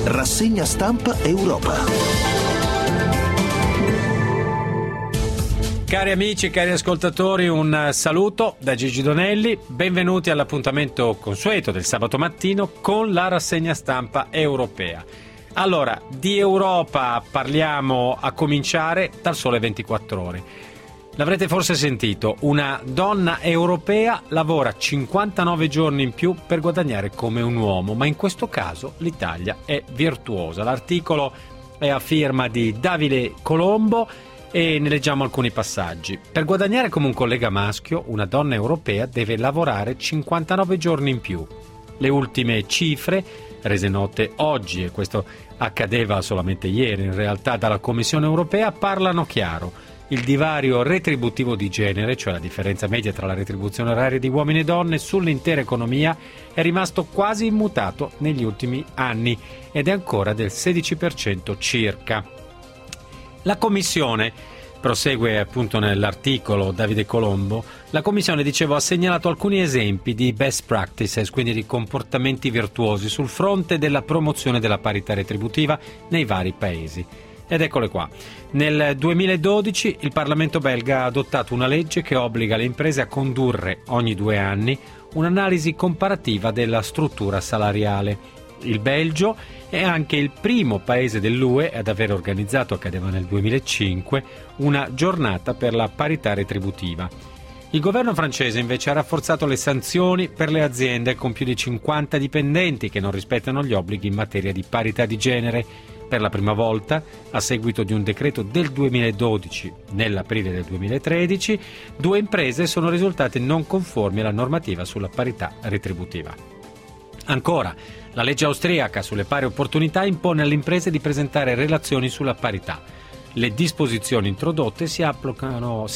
Rassegna stampa Europa. Cari amici, cari ascoltatori, un saluto da Gigi Donelli. Benvenuti all'appuntamento consueto del sabato mattino con la rassegna stampa europea. Allora, di Europa parliamo a cominciare dal Sole 24 Ore. L'avrete forse sentito, una donna europea lavora 59 giorni in più per guadagnare come un uomo, ma in questo caso l'Italia è virtuosa. L'articolo è a firma di Davide Colombo e ne leggiamo alcuni passaggi. Per guadagnare come un collega maschio, una donna europea deve lavorare 59 giorni in più. Le ultime cifre, rese note oggi, e questo accadeva solamente ieri in realtà dalla Commissione europea, parlano chiaro. Il divario retributivo di genere, cioè la differenza media tra la retribuzione oraria di uomini e donne sull'intera economia, è rimasto quasi immutato negli ultimi anni ed è ancora del 16% circa. La Commissione, prosegue appunto nell'articolo Davide Colombo, la Commissione, dicevo, ha segnalato alcuni esempi di best practices, quindi di comportamenti virtuosi sul fronte della promozione della parità retributiva nei vari paesi. Ed eccole qua. Nel 2012 il Parlamento belga ha adottato una legge che obbliga le imprese a condurre ogni 2 anni un'analisi comparativa della struttura salariale. Il Belgio è anche il primo paese dell'UE ad aver organizzato, accadeva nel 2005, una giornata per la parità retributiva. Il governo francese invece ha rafforzato le sanzioni per le aziende con più di 50 dipendenti che non rispettano gli obblighi in materia di parità di genere. Per la prima volta, a seguito di un decreto del 2012, nell'aprile del 2013, 2 imprese sono risultate non conformi alla normativa sulla parità retributiva. Ancora, la legge austriaca sulle pari opportunità impone alle imprese di presentare relazioni sulla parità. Le disposizioni introdotte si applicano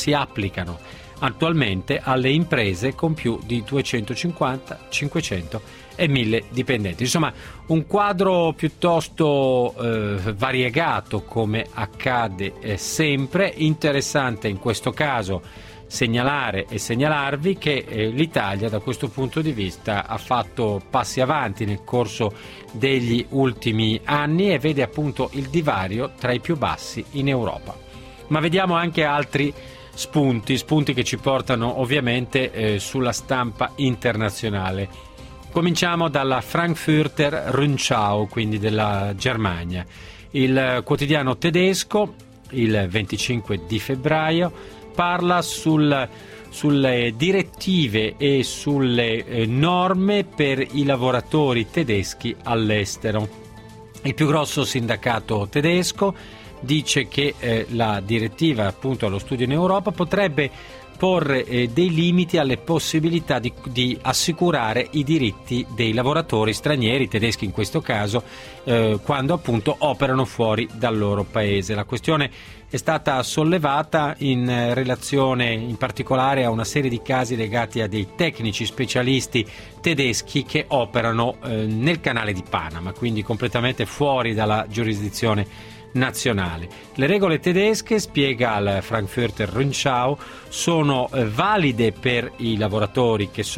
attualmente alle imprese con più di 250, 500 e 1000 dipendenti. Insomma, un quadro piuttosto variegato, come accade sempre. Interessante in questo caso segnalare e segnalarvi che l'Italia da questo punto di vista ha fatto passi avanti nel corso degli ultimi anni e vede appunto il divario tra i più bassi in Europa. Ma vediamo anche altri spunti che ci portano ovviamente sulla stampa internazionale. Cominciamo dalla Frankfurter Rundschau, quindi della Germania. Il quotidiano tedesco, il 25 di febbraio, parla sulle direttive e sulle norme per i lavoratori tedeschi all'estero. Il più grosso sindacato tedesco dice che la direttiva appunto allo studio in Europa potrebbe porre dei limiti alle possibilità di assicurare i diritti dei lavoratori stranieri, tedeschi in questo caso, quando appunto operano fuori dal loro paese. La questione è stata sollevata in relazione in particolare a una serie di casi legati a dei tecnici specialisti tedeschi che operano nel canale di Panama, quindi completamente fuori dalla giurisdizione nazionale. Le regole tedesche, spiega al Frankfurter Rundschau, sono valide per i lavoratori che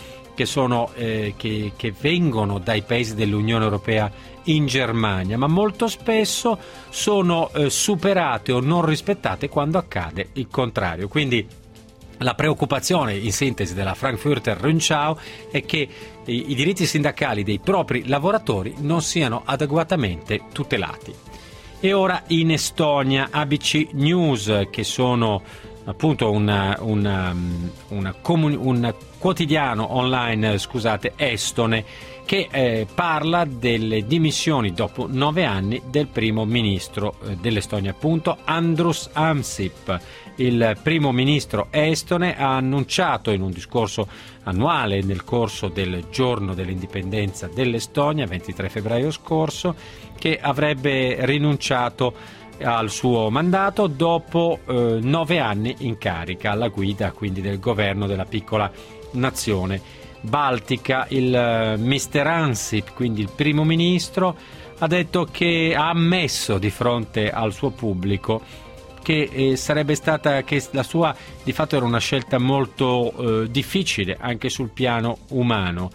vengono dai paesi dell'Unione Europea in Germania, ma molto spesso sono superate o non rispettate quando accade il contrario. Quindi la preoccupazione, in sintesi, della Frankfurter Rundschau è che i diritti sindacali dei propri lavoratori non siano adeguatamente tutelati. E ora in Estonia, ABC News, che sono appunto un quotidiano online, estone, che parla delle dimissioni dopo 9 anni del primo ministro dell'Estonia, appunto Andrus Ansip. Il primo ministro estone ha annunciato in un discorso annuale nel corso del giorno dell'indipendenza dell'Estonia, 23 febbraio scorso, che avrebbe rinunciato al suo mandato dopo 9 anni in carica alla guida quindi del governo della piccola nazione baltica. Il Mr. Ansip, quindi il primo ministro, ha detto che ha ammesso di fronte al suo pubblico che sarebbe stata, che la sua di fatto era una scelta molto difficile anche sul piano umano,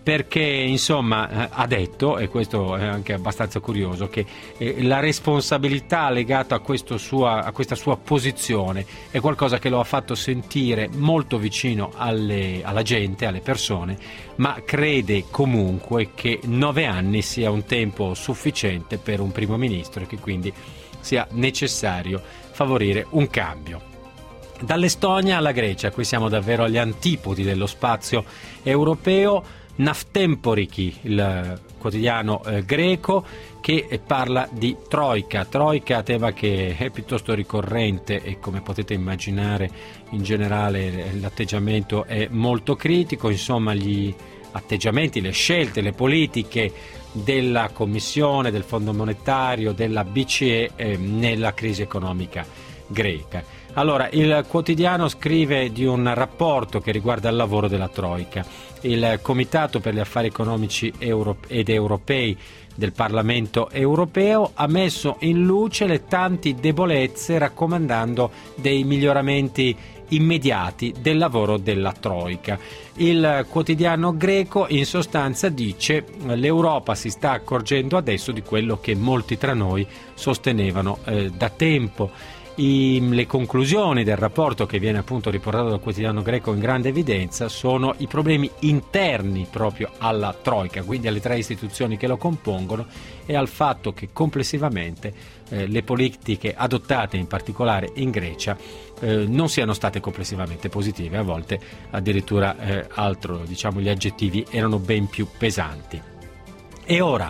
perché insomma ha detto, e questo è anche abbastanza curioso, che la responsabilità legata a questa sua posizione è qualcosa che lo ha fatto sentire molto vicino alla gente, alle persone, ma crede comunque che 9 anni sia un tempo sufficiente per un primo ministro e che quindi sia necessario favorire un cambio. Dall'Estonia alla Grecia, qui siamo davvero agli antipodi dello spazio europeo. Naftemporiki, il quotidiano greco, che parla di troika, tema che è piuttosto ricorrente e, come potete immaginare, in generale l'atteggiamento è molto critico. Insomma, gli atteggiamenti, le scelte, le politiche della Commissione, del Fondo Monetario, della BCE nella crisi economica greca. Allora, il quotidiano scrive di un rapporto che riguarda il lavoro della Troika. Il Comitato per gli Affari Economici ed Europei del Parlamento Europeo ha messo in luce le tante debolezze, raccomandando dei miglioramenti immediati del lavoro della Troika. Il quotidiano greco in sostanza dice: l'Europa si sta accorgendo adesso di quello che molti tra noi sostenevano da tempo. Le conclusioni del rapporto, che viene appunto riportato dal quotidiano greco in grande evidenza, sono i problemi interni proprio alla Troika, quindi alle 3 istituzioni che lo compongono, e al fatto che complessivamente le politiche adottate, in particolare in Grecia, non siano state complessivamente positive, a volte addirittura gli aggettivi erano ben più pesanti. E ora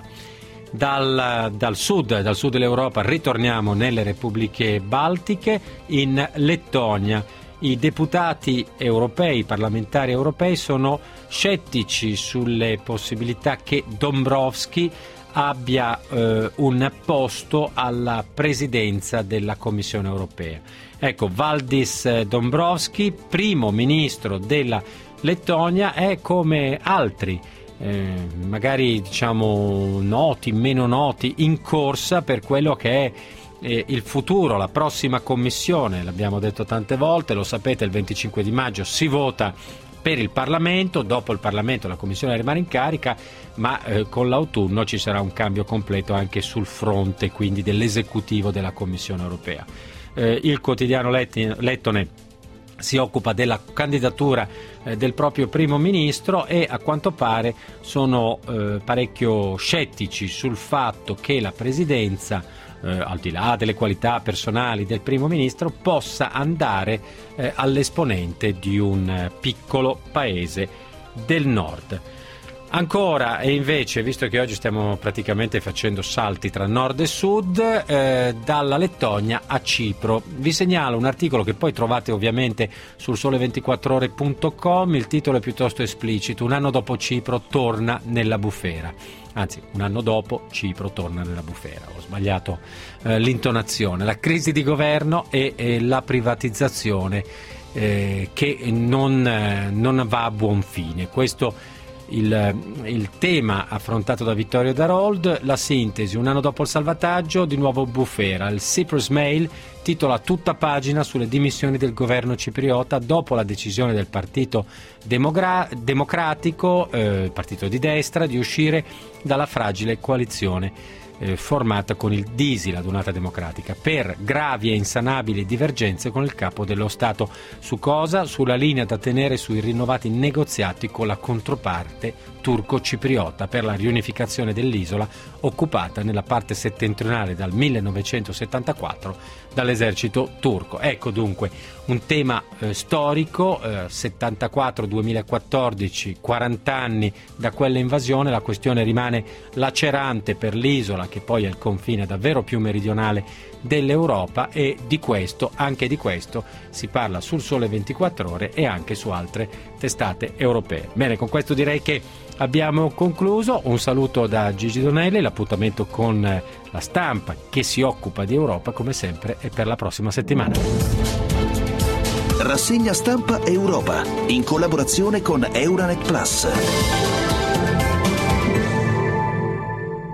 dal sud dell'Europa ritorniamo nelle repubbliche baltiche, in Lettonia. I deputati europei, i parlamentari europei, sono scettici sulle possibilità che Dombrovskis abbia un posto alla presidenza della Commissione europea. Ecco, Valdis Dombrovskis, primo ministro della Lettonia, è come altri magari noti, meno noti, in corsa per quello che è il futuro, la prossima commissione. L'abbiamo detto tante volte, lo sapete, il 25 di maggio si vota per il Parlamento, dopo il Parlamento la commissione rimane in carica, ma con l'autunno ci sarà un cambio completo anche sul fronte quindi dell'esecutivo della Commissione europea. Il quotidiano lettone si occupa della candidatura del proprio primo ministro e a quanto pare sono parecchio scettici sul fatto che la presidenza, al di là delle qualità personali del primo ministro, possa andare all'esponente di un piccolo paese del nord. Ancora, e invece, visto che oggi stiamo praticamente facendo salti tra nord e sud, dalla Lettonia a Cipro, vi segnalo un articolo che poi trovate ovviamente sul sole24ore.com. Il titolo è piuttosto esplicito: un anno dopo Cipro torna nella bufera. Anzi, un anno dopo Cipro torna nella bufera, ho sbagliato l'intonazione. La crisi di governo e la privatizzazione che non va a buon fine. Questo il tema affrontato da Vittorio Darold. La sintesi: un anno dopo il salvataggio, di nuovo bufera. Il Cyprus Mail titola tutta pagina sulle dimissioni del governo cipriota dopo la decisione del partito democratico, il partito di destra, di uscire dalla fragile coalizione formata con il DISI, la Donata Democratica, per gravi e insanabili divergenze con il capo dello Stato. Su cosa? Sulla linea da tenere sui rinnovati negoziati con la controparte turco-cipriota per la riunificazione dell'isola occupata nella parte settentrionale dal 1974 dall'esercito turco. Ecco dunque un tema storico, 74-2014, 40 anni da quella invasione. La questione rimane lacerante per l'isola, che poi è il confine davvero più meridionale dell'Europa, e anche di questo si parla sul Sole 24 Ore e anche su altre testate europee. Bene, con questo direi che abbiamo concluso. Un saluto da Gigi Donelli. L'appuntamento con La Stampa, che si occupa di Europa, come sempre, è per la prossima settimana. Rassegna Stampa Europa, in collaborazione con Euranet Plus.